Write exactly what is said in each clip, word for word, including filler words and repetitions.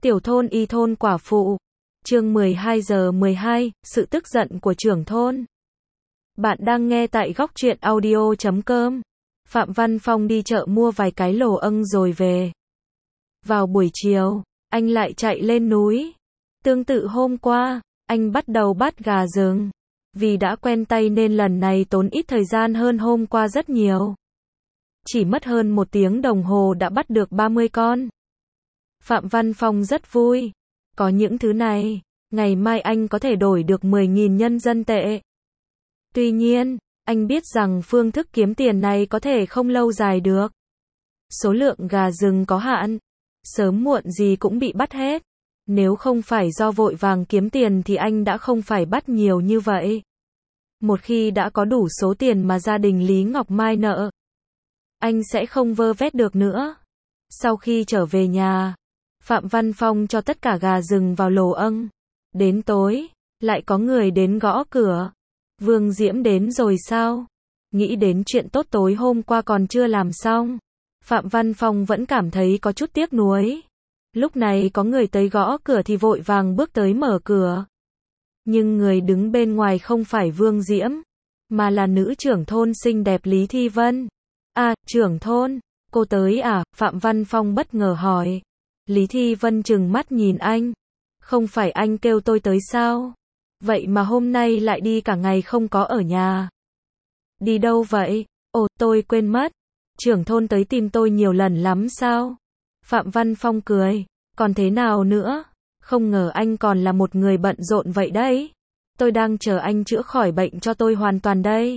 Tiểu thôn y thôn quả phụ. Chương mười hai giờ mười hai, sự tức giận của trưởng thôn. Bạn đang nghe tại góc truyện audio chấm com. Phạm Văn Phong đi chợ mua vài cái lồ âng rồi về. Vào buổi chiều, anh lại chạy lên núi. Tương tự hôm qua, anh bắt đầu bắt gà rừng. Vì đã quen tay nên lần này tốn ít thời gian hơn hôm qua rất nhiều. Chỉ mất hơn một tiếng đồng hồ đã bắt được ba mươi con. Phạm Văn Phong rất vui. Có những thứ này, ngày mai anh có thể đổi được mười nghìn nhân dân tệ. Tuy nhiên, anh biết rằng phương thức kiếm tiền này có thể không lâu dài được. Số lượng gà rừng có hạn, sớm muộn gì cũng bị bắt hết. Nếu không phải do vội vàng kiếm tiền thì anh đã không phải bắt nhiều như vậy. Một khi đã có đủ số tiền mà gia đình Lý Ngọc Mai nợ, anh sẽ không vơ vét được nữa. Sau khi trở về nhà, Phạm Văn Phong cho tất cả gà rừng vào lồ âng. Đến tối, lại có người đến gõ cửa. Vương Diễm đến rồi sao? Nghĩ đến chuyện tốt tối hôm qua còn chưa làm xong, Phạm Văn Phong vẫn cảm thấy có chút tiếc nuối. Lúc này có người tới gõ cửa thì vội vàng bước tới mở cửa. Nhưng người đứng bên ngoài không phải Vương Diễm, mà là nữ trưởng thôn xinh đẹp Lý Thi Vân. À, trưởng thôn, cô tới à? Phạm Văn Phong bất ngờ hỏi. Lý Thi Vân trừng mắt nhìn anh. Không phải anh kêu tôi tới sao? Vậy mà hôm nay lại đi cả ngày không có ở nhà. Đi đâu vậy? Ồ, tôi quên mất. Trưởng thôn tới tìm tôi nhiều lần lắm sao? Phạm Văn Phong cười. Còn thế nào nữa? Không ngờ anh còn là một người bận rộn vậy đấy. Tôi đang chờ anh chữa khỏi bệnh cho tôi hoàn toàn đây.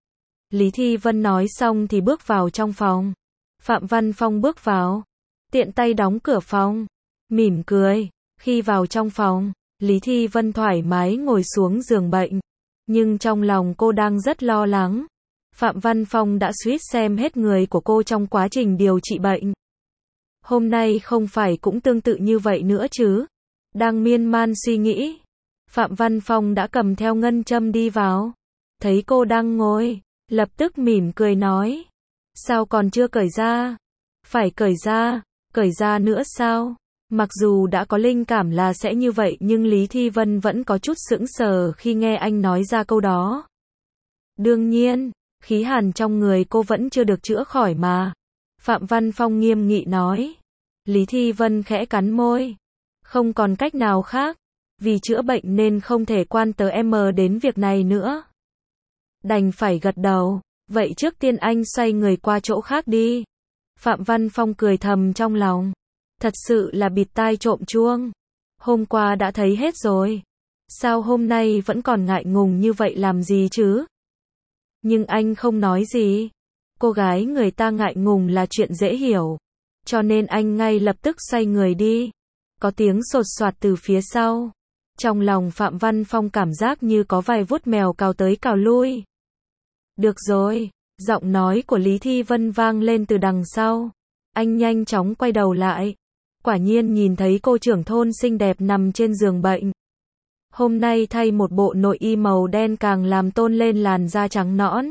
Lý Thi Vân nói xong thì bước vào trong phòng. Phạm Văn Phong bước vào, tiện tay đóng cửa phòng, mỉm cười. Khi vào trong phòng, Lý Thi Vân thoải mái ngồi xuống giường bệnh. Nhưng trong lòng cô đang rất lo lắng. Phạm Văn Phong đã suýt xem hết người của cô trong quá trình điều trị bệnh. Hôm nay không phải cũng tương tự như vậy nữa chứ? Đang miên man suy nghĩ, Phạm Văn Phong đã cầm theo ngân châm đi vào. Thấy cô đang ngồi, lập tức mỉm cười nói. Sao còn chưa cởi ra? Phải cởi ra, cởi ra nữa sao? Mặc dù đã có linh cảm là sẽ như vậy nhưng Lý Thi Vân vẫn có chút sững sờ khi nghe anh nói ra câu đó. Đương nhiên, khí hàn trong người cô vẫn chưa được chữa khỏi mà. Phạm Văn Phong nghiêm nghị nói. Lý Thi Vân khẽ cắn môi. Không còn cách nào khác. Vì chữa bệnh nên không thể quan tờ em đến việc này nữa. Đành phải gật đầu. Vậy trước tiên anh xoay người qua chỗ khác đi. Phạm Văn Phong cười thầm trong lòng. Thật sự là bịt tai trộm chuông. Hôm qua đã thấy hết rồi. Sao hôm nay vẫn còn ngại ngùng như vậy làm gì chứ? Nhưng anh không nói gì. Cô gái người ta ngại ngùng là chuyện dễ hiểu. Cho nên anh ngay lập tức xoay người đi. Có tiếng sột soạt từ phía sau. Trong lòng Phạm Văn Phong cảm giác như có vài vuốt mèo cào tới cào lui. Được rồi, giọng nói của Lý Thi Vân vang lên từ đằng sau. Anh nhanh chóng quay đầu lại. Quả nhiên nhìn thấy cô trưởng thôn xinh đẹp nằm trên giường bệnh. Hôm nay thay một bộ nội y màu đen càng làm tôn lên làn da trắng nõn.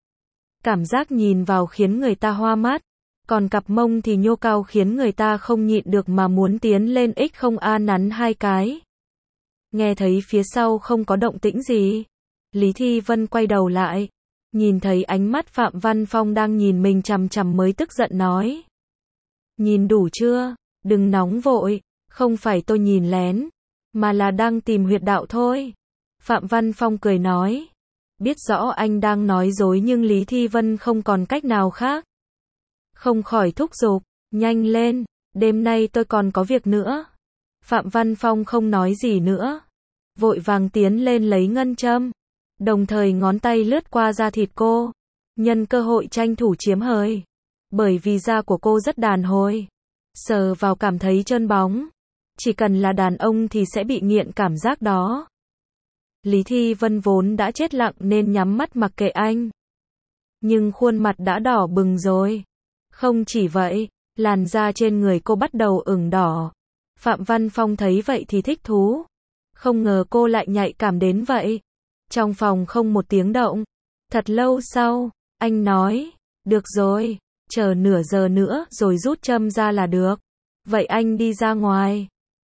Cảm giác nhìn vào khiến người ta hoa mắt. Còn cặp mông thì nhô cao khiến người ta không nhịn được mà muốn tiến lên ích không a nắn hai cái. Nghe thấy phía sau không có động tĩnh gì. Lý Thi Vân quay đầu lại. Nhìn thấy ánh mắt Phạm Văn Phong đang nhìn mình chằm chằm mới tức giận nói. Nhìn đủ chưa? Đừng nóng vội. Không phải tôi nhìn lén. Mà là đang tìm huyệt đạo thôi. Phạm Văn Phong cười nói. Biết rõ anh đang nói dối nhưng Lý Thi Vân không còn cách nào khác. Không khỏi thúc giục. Nhanh lên. Đêm nay tôi còn có việc nữa. Phạm Văn Phong không nói gì nữa. Vội vàng tiến lên lấy ngân châm. Đồng thời ngón tay lướt qua da thịt cô. Nhân cơ hội tranh thủ chiếm hời. Bởi vì da của cô rất đàn hồi. Sờ vào cảm thấy trơn bóng. Chỉ cần là đàn ông thì sẽ bị nghiện cảm giác đó. Lý Thi Vân vốn đã chết lặng nên nhắm mắt mặc kệ anh. Nhưng khuôn mặt đã đỏ bừng rồi. Không chỉ vậy, làn da trên người cô bắt đầu ửng đỏ. Phạm Văn Phong thấy vậy thì thích thú. Không ngờ cô lại nhạy cảm đến vậy. Trong phòng không một tiếng động. Thật lâu sau, anh nói, được rồi, chờ nửa giờ nữa rồi rút châm ra là được. Vậy anh đi ra ngoài.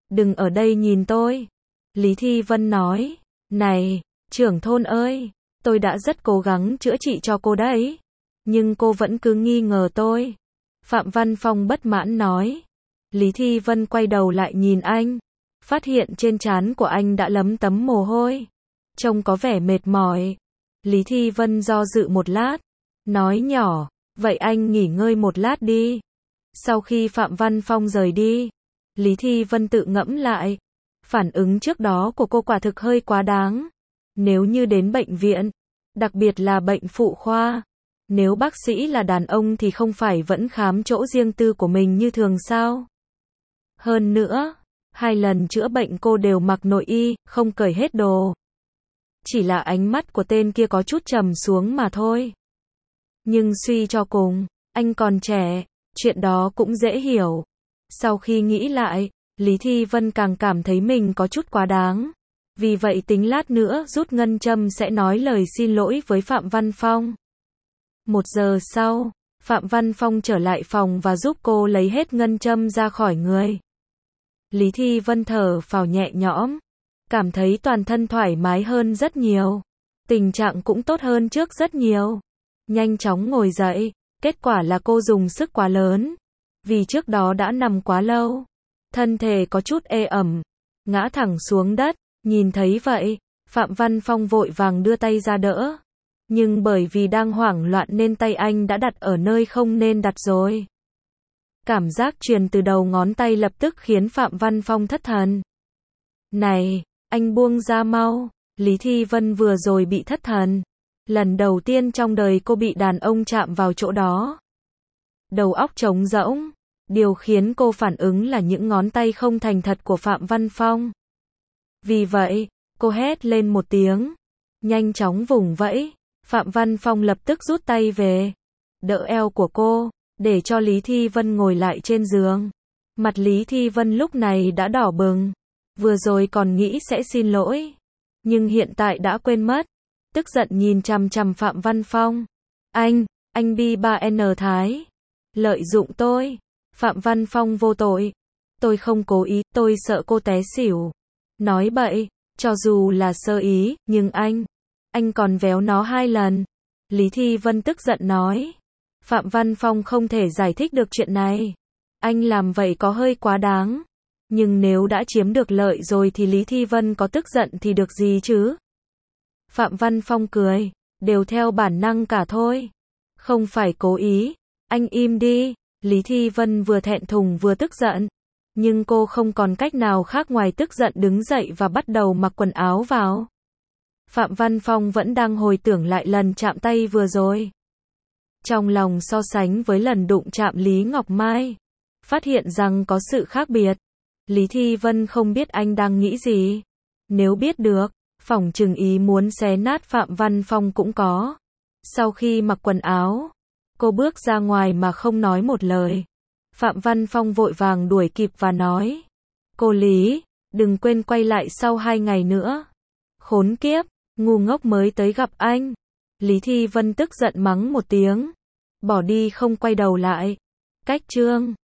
Đừng ở đây nhìn tôi. Lý Thi Vân nói. Này, trưởng thôn ơi, tôi đã rất cố gắng chữa trị cho cô đấy. Nhưng cô vẫn cứ nghi ngờ tôi. Phạm Văn Phong bất mãn nói. Lý Thi Vân quay đầu lại nhìn anh. Phát hiện trên trán của anh đã lấm tấm mồ hôi. Trông có vẻ mệt mỏi. Lý Thi Vân do dự một lát. Nói nhỏ, vậy anh nghỉ ngơi một lát đi. Sau khi Phạm Văn Phong rời đi, Lý Thi Vân tự ngẫm lại. Phản ứng trước đó của cô quả thực hơi quá đáng. Nếu như đến bệnh viện, đặc biệt là bệnh phụ khoa, nếu bác sĩ là đàn ông thì không phải vẫn khám chỗ riêng tư của mình như thường sao? Hơn nữa, hai lần chữa bệnh cô đều mặc nội y, không cởi hết đồ. Chỉ là ánh mắt của tên kia có chút trầm xuống mà thôi. Nhưng suy cho cùng, anh còn trẻ, chuyện đó cũng dễ hiểu. Sau khi nghĩ lại, Lý Thi Vân càng cảm thấy mình có chút quá đáng. Vì vậy tính lát nữa rút ngân châm sẽ nói lời xin lỗi với Phạm Văn Phong. Một giờ sau, Phạm Văn Phong trở lại phòng và giúp cô lấy hết ngân châm ra khỏi người. Lý Thi Vân thở phào nhẹ nhõm, cảm thấy toàn thân thoải mái hơn rất nhiều. Tình trạng cũng tốt hơn trước rất nhiều. Nhanh chóng ngồi dậy, kết quả là cô dùng sức quá lớn. Vì trước đó đã nằm quá lâu, thân thể có chút ê ẩm, ngã thẳng xuống đất. Nhìn thấy vậy, Phạm Văn Phong vội vàng đưa tay ra đỡ. Nhưng bởi vì đang hoảng loạn nên tay anh đã đặt ở nơi không nên đặt rồi. Cảm giác truyền từ đầu ngón tay lập tức khiến Phạm Văn Phong thất thần. Này, anh buông ra mau. Lý Thi Vân vừa rồi bị thất thần. Lần đầu tiên trong đời cô bị đàn ông chạm vào chỗ đó. Đầu óc trống rỗng. Điều khiến cô phản ứng là những ngón tay không thành thật của Phạm Văn Phong. Vì vậy, cô hét lên một tiếng. Nhanh chóng vùng vẫy. Phạm Văn Phong lập tức rút tay về. Đỡ eo của cô, để cho Lý Thi Vân ngồi lại trên giường. Mặt Lý Thi Vân lúc này đã đỏ bừng. Vừa rồi còn nghĩ sẽ xin lỗi. Nhưng hiện tại đã quên mất. Tức giận nhìn chằm chằm Phạm Văn Phong. Anh, anh bi ba en Thái. Lợi dụng tôi. Phạm Văn Phong vô tội. Tôi không cố ý, tôi sợ cô té xỉu. Nói bậy, cho dù là sơ ý, nhưng anh, anh còn véo nó hai lần. Lý Thi Vân tức giận nói. Phạm Văn Phong không thể giải thích được chuyện này. Anh làm vậy có hơi quá đáng. Nhưng nếu đã chiếm được lợi rồi thì Lý Thi Vân có tức giận thì được gì chứ? Phạm Văn Phong cười, đều theo bản năng cả thôi. Không phải cố ý, anh im đi. Lý Thi Vân vừa thẹn thùng vừa tức giận. Nhưng cô không còn cách nào khác ngoài tức giận đứng dậy và bắt đầu mặc quần áo vào. Phạm Văn Phong vẫn đang hồi tưởng lại lần chạm tay vừa rồi. Trong lòng so sánh với lần đụng chạm Lý Ngọc Mai. Phát hiện rằng có sự khác biệt. Lý Thi Vân không biết anh đang nghĩ gì. Nếu biết được, phỏng chừng ý muốn xé nát Phạm Văn Phong cũng có. Sau khi mặc quần áo, cô bước ra ngoài mà không nói một lời. Phạm Văn Phong vội vàng đuổi kịp và nói. Cô Lý, đừng quên quay lại sau hai ngày nữa. Khốn kiếp, ngu ngốc mới tới gặp anh. Lý Thi Vân tức giận mắng một tiếng. Bỏ đi không quay đầu lại. Cách chương